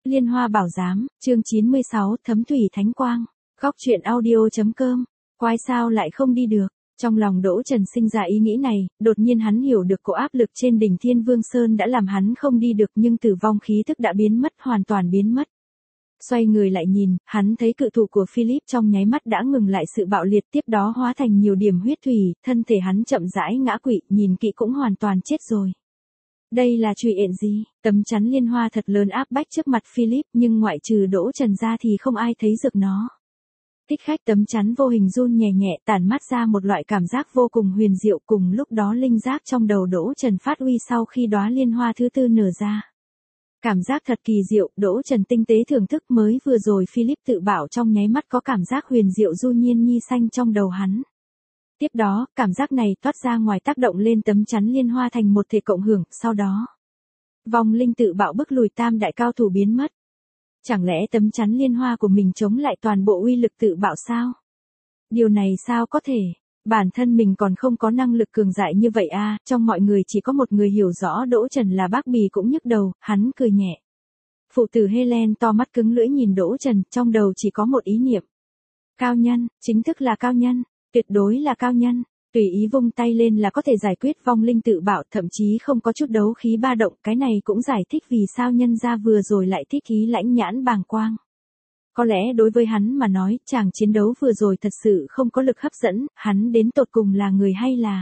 Liên Hoa Bảo Giám, chương 96, Thấm Thủy Thánh Quang. Góc truyện audio.com. Quái sao lại không đi được? Trong lòng Đỗ Trần sinh ra ý nghĩ này, đột nhiên hắn hiểu được cỗ áp lực trên đỉnh Thiên Vương Sơn đã làm hắn không đi được, nhưng tử vong khí tức đã biến mất, hoàn toàn biến mất. Xoay người lại nhìn, hắn thấy cự thủ của Philip trong nháy mắt đã ngừng lại sự bạo liệt, tiếp đó hóa thành nhiều điểm huyết thủy, thân thể hắn chậm rãi ngã quỵ, nhìn kỹ cũng hoàn toàn chết rồi. Đây là chuyện gì? Tấm chắn liên hoa thật lớn áp bách trước mặt Philip, nhưng ngoại trừ Đỗ Trần ra thì không ai thấy được nó. Thích khách tấm chắn vô hình run nhẹ nhẹ, tản mát ra một loại cảm giác vô cùng huyền diệu, cùng lúc đó linh giác trong đầu Đỗ Trần phát uy sau khi đóa liên hoa thứ tư nở ra. Cảm giác thật kỳ diệu, Đỗ Trần tinh tế thưởng thức mới vừa rồi Philip tự bảo trong nháy mắt có cảm giác huyền diệu du nhiên nhi xanh trong đầu hắn. Tiếp đó, cảm giác này toát ra ngoài tác động lên tấm chắn liên hoa thành một thể cộng hưởng, sau đó vong linh tự bạo bức lùi tam đại cao thủ biến mất. Chẳng lẽ tấm chắn liên hoa của mình chống lại toàn bộ uy lực tự bạo sao? Điều này sao có thể? Bản thân mình còn không có năng lực cường đại như vậy à? Trong mọi người chỉ có một người hiểu rõ Đỗ Trần là Bác Bì cũng nhức đầu, hắn cười nhẹ. Phụ tử Helen to mắt cứng lưỡi nhìn Đỗ Trần, trong đầu chỉ có một ý niệm. Cao nhân, chính thức là cao nhân. Tuyệt đối là cao nhân, tùy ý vung tay lên là có thể giải quyết vong linh tự bạo, thậm chí không có chút đấu khí ba động, cái này cũng giải thích vì sao nhân gia vừa rồi lại thích ý lãnh nhãn bàng quang. Có lẽ đối với hắn mà nói, chàng chiến đấu vừa rồi thật sự không có lực hấp dẫn, hắn đến tột cùng là người hay là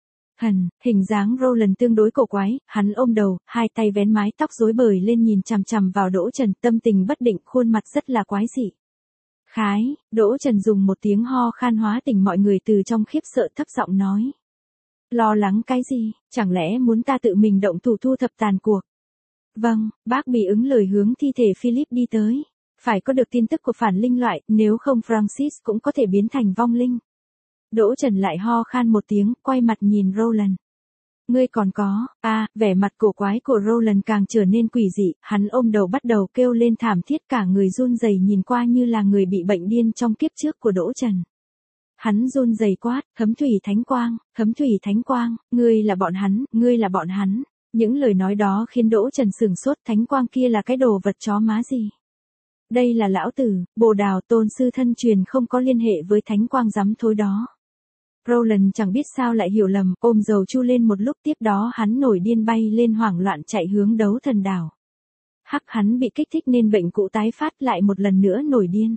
hình dáng Roland tương đối cổ quái, hắn ôm đầu, hai tay vén mái tóc rối bời lên nhìn chằm chằm vào Đỗ Trần, tâm tình bất định, khuôn mặt rất là quái dị. Khái, Đỗ Trần dùng một tiếng ho khan hóa tỉnh mọi người từ trong khiếp sợ, thấp giọng nói. Lo lắng cái gì, chẳng lẽ muốn ta tự mình động thủ thu thập tàn cuộc? Vâng, bác Bì ứng lời hướng thi thể Philip đi tới. Phải có được tin tức của phản linh loại, nếu không Francis cũng có thể biến thành vong linh. Đỗ Trần lại ho khan một tiếng, quay mặt nhìn Roland. Ngươi còn có, vẻ mặt cổ quái của Roland càng trở nên quỷ dị, hắn ôm đầu bắt đầu kêu lên thảm thiết, cả người run rẩy nhìn qua như là người bị bệnh điên trong kiếp trước của Đỗ Trần. Hắn run rẩy quát, Thấm Thủy Thánh Quang, Thấm Thủy Thánh Quang, ngươi là bọn hắn, ngươi là bọn hắn. Những lời nói đó khiến Đỗ Trần sửng sốt, Thánh Quang kia là cái đồ vật chó má gì? Đây là lão tử, Bồ Đào tôn sư thân truyền không có liên hệ với Thánh Quang rắm thối đó. Roland chẳng biết sao lại hiểu lầm, ôm dầu chu lên một lúc, tiếp đó hắn nổi điên bay lên hoảng loạn chạy hướng Đấu Thần Đảo. Hắn bị kích thích nên bệnh cũ tái phát lại một lần nữa nổi điên.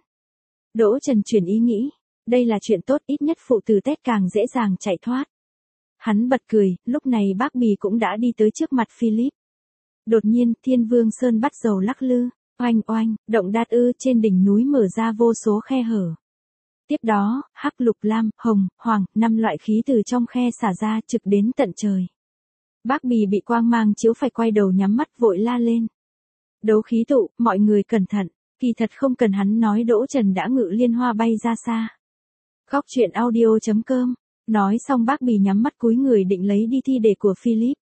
Đỗ Trần chuyển ý nghĩ, đây là chuyện tốt, ít nhất phụ tử Tết càng dễ dàng chạy thoát. Hắn bật cười, lúc này Bác Bì cũng đã đi tới trước mặt Philip. Đột nhiên, Thiên Vương Sơn bắt đầu lắc lư, oanh oanh, động đát ư, trên đỉnh núi mở ra vô số khe hở. Tiếp đó, hắc, lục, lam, hồng, hoàng, 5 loại khí từ trong khe xả ra trực đến tận trời. Bác Bì bị quang mang chiếu phải quay đầu nhắm mắt vội la lên. Đấu khí tụ, mọi người cẩn thận, kỳ thật không cần hắn nói Đỗ Trần đã ngự liên hoa bay ra xa. Góc truyện audio.com. Nói xong Bác Bì nhắm mắt cúi người định lấy đi thi thể của Philip.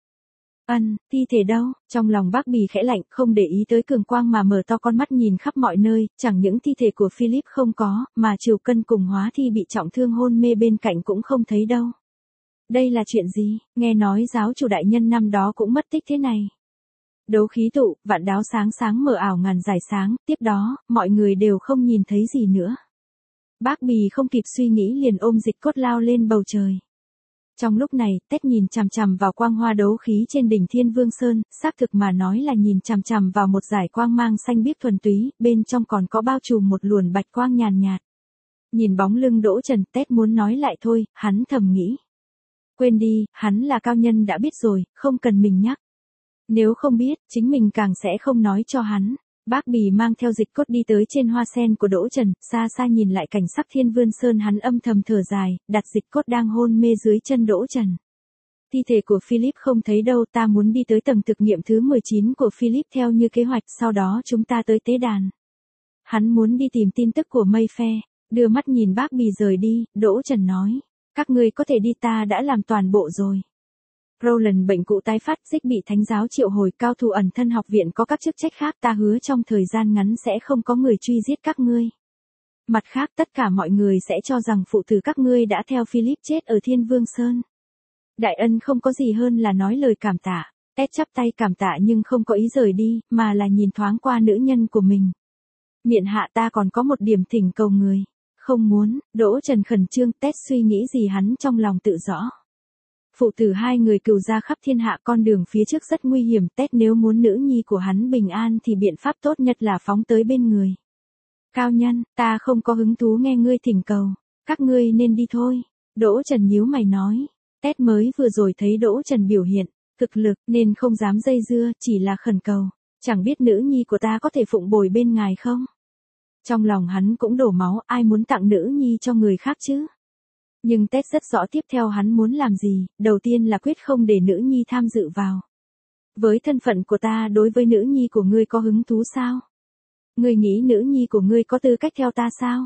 Thi thể đâu? Trong lòng Bác Bì khẽ lạnh, không để ý tới cường quang mà mở to con mắt nhìn khắp mọi nơi, chẳng những thi thể của Philip không có, mà Triều Cân cùng Hóa Thi bị trọng thương hôn mê bên cạnh cũng không thấy đâu. Đây là chuyện gì? Nghe nói giáo chủ đại nhân năm đó cũng mất tích thế này. Đấu khí tụ, vạn đáo sáng sáng mờ ảo ngàn giải sáng, tiếp đó, mọi người đều không nhìn thấy gì nữa. Bác Bì không kịp suy nghĩ liền ôm Dịch Cốt lao lên bầu trời. Trong lúc này, Tết nhìn chằm chằm vào quang hoa đấu khí trên đỉnh Thiên Vương Sơn, xác thực mà nói là nhìn chằm chằm vào một dải quang mang xanh biếc thuần túy, bên trong còn có bao trùm một luồn bạch quang nhàn nhạt. Nhìn bóng lưng Đỗ Trần, Tết muốn nói lại thôi, hắn thầm nghĩ. Quên đi, hắn là cao nhân đã biết rồi, không cần mình nhắc. Nếu không biết, chính mình càng sẽ không nói cho hắn. Bác Bì mang theo Dịch Cốt đi tới trên hoa sen của Đỗ Trần, xa xa nhìn lại cảnh sắc Thiên Vương Sơn, hắn âm thầm thở dài, đặt Dịch Cốt đang hôn mê dưới chân Đỗ Trần. Thi thể của Philip không thấy đâu, ta muốn đi tới tầng thực nghiệm thứ 19 của Philip theo như kế hoạch, sau đó chúng ta tới tế đàn. Hắn muốn đi tìm tin tức của Mayfair, đưa mắt nhìn Bác Bì rời đi, Đỗ Trần nói, các ngươi có thể đi, ta đã làm toàn bộ rồi. Roland bệnh cũ tái phát, Dịch bị thánh giáo triệu hồi, cao thủ ẩn thân học viện có các chức trách khác, ta hứa trong thời gian ngắn sẽ không có người truy giết các ngươi. Mặt khác tất cả mọi người sẽ cho rằng phụ tử các ngươi đã theo Philip chết ở Thiên Vương Sơn. Đại ân không có gì hơn là nói lời cảm tạ. Tết chắp tay cảm tạ nhưng không có ý rời đi, mà là nhìn thoáng qua nữ nhân của mình. Miện hạ, ta còn có một điểm thỉnh cầu người. Không muốn. Đỗ Trần khẩn trương. Tết suy nghĩ gì hắn trong lòng tự rõ. Phụ tử hai người cừu gia khắp thiên hạ, con đường phía trước rất nguy hiểm. Tết nếu muốn nữ nhi của hắn bình an thì biện pháp tốt nhất là phóng tới bên người. Cao nhân, ta không có hứng thú nghe ngươi thỉnh cầu. Các ngươi nên đi thôi. Đỗ Trần nhíu mày nói. Tết mới vừa rồi thấy Đỗ Trần biểu hiện thực lực nên không dám dây dưa, chỉ là khẩn cầu. Chẳng biết nữ nhi của ta có thể phụng bồi bên ngài không? Trong lòng hắn cũng đổ máu, ai muốn tặng nữ nhi cho người khác chứ? Nhưng Tết rất rõ tiếp theo hắn muốn làm gì, đầu tiên là quyết không để nữ nhi tham dự vào. Với thân phận của ta đối với nữ nhi của ngươi có hứng thú sao? Ngươi nghĩ nữ nhi của ngươi có tư cách theo ta sao?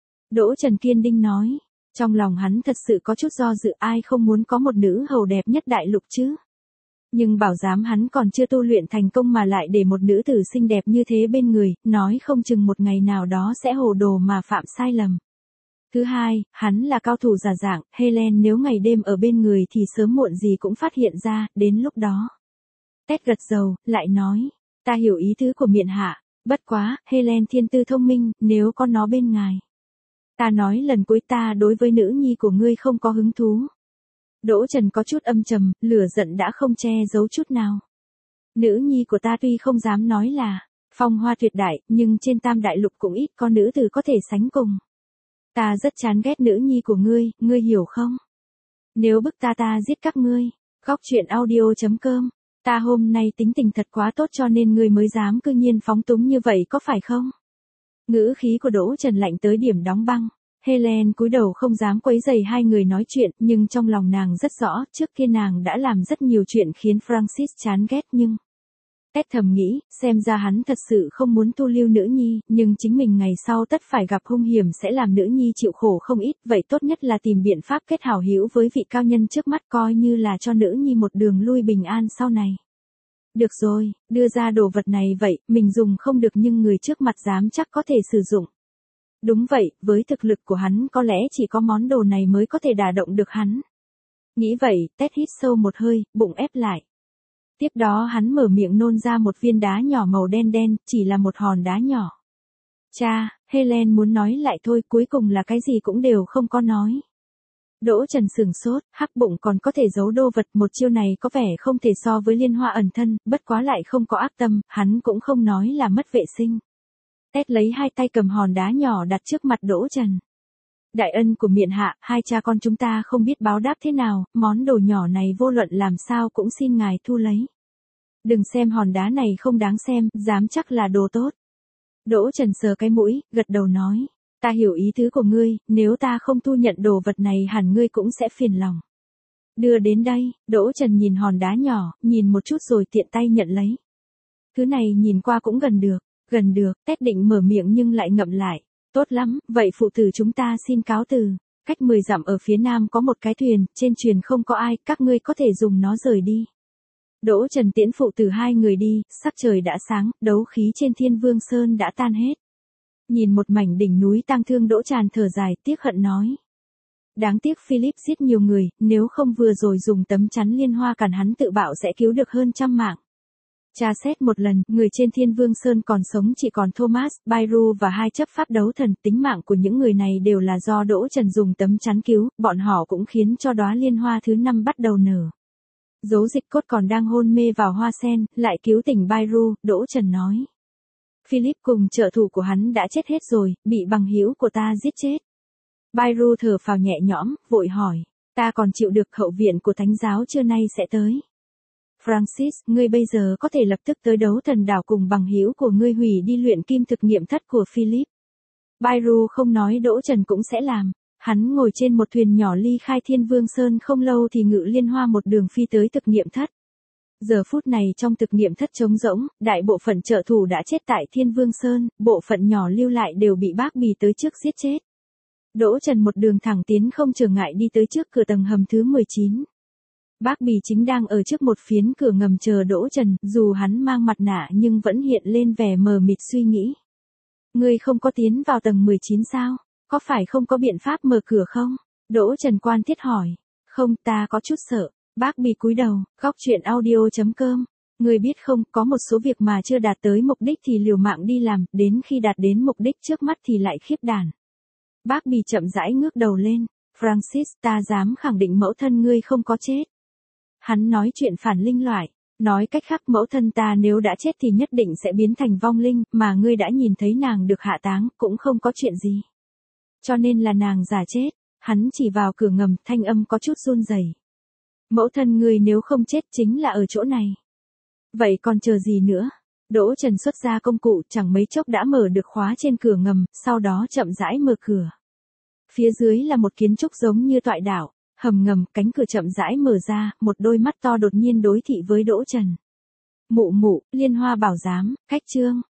Đỗ Trần kiên định nói. Trong lòng hắn thật sự có chút do dự, ai không muốn có một nữ hầu đẹp nhất đại lục chứ? Nhưng bảo dám hắn còn chưa tu luyện thành công mà lại để một nữ tử xinh đẹp như thế bên người, nói không chừng một ngày nào đó sẽ hồ đồ mà phạm sai lầm. Thứ hai, hắn là cao thủ giả dạng, Helen nếu ngày đêm ở bên người thì sớm muộn gì cũng phát hiện ra, đến lúc đó. Tét gật đầu, lại nói, ta hiểu ý tứ của miện hạ, bất quá, Helen thiên tư thông minh, nếu có nó bên ngài. Ta nói lần cuối, ta đối với nữ nhi của ngươi không có hứng thú. Đỗ Trần có chút âm trầm, lửa giận đã không che giấu chút nào. Nữ nhi của ta tuy không dám nói là phong hoa tuyệt đại, nhưng trên Tam Đại Lục cũng ít có nữ tử có thể sánh cùng. Ta rất chán ghét nữ nhi của ngươi hiểu không? Nếu bức ta giết các ngươi. Góc truyện audio.com. Ta hôm nay tính tình thật quá tốt cho nên ngươi mới dám cư nhiên phóng túng như vậy có phải không? Ngữ khí của Đỗ Trần lạnh tới điểm đóng băng. Helen cúi đầu không dám quấy rầy hai người nói chuyện, nhưng trong lòng nàng rất rõ, trước kia nàng đã làm rất nhiều chuyện khiến Francis chán ghét nhưng... Tét thầm nghĩ, xem ra hắn thật sự không muốn thu lưu nữ nhi, nhưng chính mình ngày sau tất phải gặp hung hiểm sẽ làm nữ nhi chịu khổ không ít, vậy tốt nhất là tìm biện pháp kết hảo hữu với vị cao nhân trước mắt coi như là cho nữ nhi một đường lui bình an sau này. Được rồi, đưa ra đồ vật này vậy, mình dùng không được nhưng người trước mặt dám chắc có thể sử dụng. Đúng vậy, với thực lực của hắn có lẽ chỉ có món đồ này mới có thể đả động được hắn. Nghĩ vậy, Tét hít sâu một hơi, bụng ép lại. Tiếp đó hắn mở miệng nôn ra một viên đá nhỏ màu đen đen, chỉ là một hòn đá nhỏ. Cha, Helen muốn nói lại thôi, cuối cùng là cái gì cũng đều không có nói. Đỗ Trần sửng sốt, hắc bụng còn có thể giấu đô vật, một chiêu này có vẻ không thể so với liên hoa ẩn thân, bất quá lại không có ác tâm, hắn cũng không nói là mất vệ sinh. Tét lấy hai tay cầm hòn đá nhỏ đặt trước mặt Đỗ Trần. Đại ân của miện hạ, hai cha con chúng ta không biết báo đáp thế nào, món đồ nhỏ này vô luận làm sao cũng xin ngài thu lấy. Đừng xem hòn đá này không đáng xem, dám chắc là đồ tốt. Đỗ Trần sờ cái mũi, gật đầu nói, ta hiểu ý tứ của ngươi, nếu ta không thu nhận đồ vật này hẳn ngươi cũng sẽ phiền lòng. Đưa đến đây, Đỗ Trần nhìn hòn đá nhỏ, nhìn một chút rồi tiện tay nhận lấy. Thứ này nhìn qua cũng gần được, Tét định mở miệng nhưng lại ngậm lại. Tốt lắm, vậy phụ tử chúng ta xin cáo từ. Cách 10 dặm ở phía nam có một cái thuyền, trên thuyền không có ai, các ngươi có thể dùng nó rời đi. Đỗ Trần tiễn phụ tử hai người đi, sắc trời đã sáng, đấu khí trên Thiên Vương Sơn đã tan hết. Nhìn một mảnh đỉnh núi tang thương, Đỗ Tràn thở dài, tiếc hận nói. Đáng tiếc Philip giết nhiều người, nếu không vừa rồi dùng tấm chắn liên hoa cản hắn tự bạo sẽ cứu được hơn 100 mạng. Tra xét một lần, người trên Thiên Vương Sơn còn sống chỉ còn Thomas, Byru và hai chấp pháp đấu thần, tính mạng của những người này đều là do Đỗ Trần dùng tấm chắn cứu, bọn họ cũng khiến cho đóa liên hoa thứ 5 bắt đầu nở. Dấu dịch cốt còn đang hôn mê vào hoa sen, lại cứu tỉnh Byru, Đỗ Trần nói. Philip cùng trợ thủ của hắn đã chết hết rồi, bị bằng hữu của ta giết chết. Byru thở phào nhẹ nhõm, vội hỏi, ta còn chịu được, hậu viện của thánh giáo trưa nay sẽ tới. Francis, ngươi bây giờ có thể lập tức tới đấu thần đảo cùng bằng hữu của ngươi hủy đi luyện kim thực nghiệm thất của Philip. Byru không nói Đỗ Trần cũng sẽ làm. Hắn ngồi trên một thuyền nhỏ ly khai Thiên Vương Sơn không lâu thì ngự liên hoa một đường phi tới thực nghiệm thất. Giờ phút này trong thực nghiệm thất trống rỗng, đại bộ phận trợ thủ đã chết tại Thiên Vương Sơn, bộ phận nhỏ lưu lại đều bị bác bì tới trước giết chết. Đỗ Trần một đường thẳng tiến không trở ngại đi tới trước cửa tầng hầm thứ 19. Bác bì chính đang ở trước một phiến cửa ngầm chờ Đỗ Trần, dù hắn mang mặt nạ nhưng vẫn hiện lên vẻ mờ mịt suy nghĩ. Ngươi không có tiến vào tầng 19 sao? Có phải không có biện pháp mở cửa không? Đỗ Trần quan thiết hỏi. Không, ta có chút sợ. Bác Bì cúi đầu, góc chuyện audio.com. Người biết không, có một số việc mà chưa đạt tới mục đích thì liều mạng đi làm, đến khi đạt đến mục đích trước mắt thì lại khiếp đảm. Bác Bì chậm rãi ngước đầu lên. Francis, ta dám khẳng định mẫu thân ngươi không có chết. Hắn nói chuyện phản linh loại. Nói cách khác, mẫu thân ta nếu đã chết thì nhất định sẽ biến thành vong linh, mà ngươi đã nhìn thấy nàng được hạ táng, cũng không có chuyện gì. Cho nên là nàng giả chết. Hắn chỉ vào cửa ngầm, thanh âm có chút run rẩy. Mẫu thân ngươi nếu không chết chính là ở chỗ này. Vậy còn chờ gì nữa? Đỗ Trần xuất ra công cụ, chẳng mấy chốc đã mở được khóa trên cửa ngầm, sau đó chậm rãi mở cửa. Phía dưới là một kiến trúc giống như toại đảo, hầm ngầm, cánh cửa chậm rãi mở ra, một đôi mắt to đột nhiên đối thị với Đỗ Trần. Mụ mụ, Liên Hoa bảo giám, cách chương.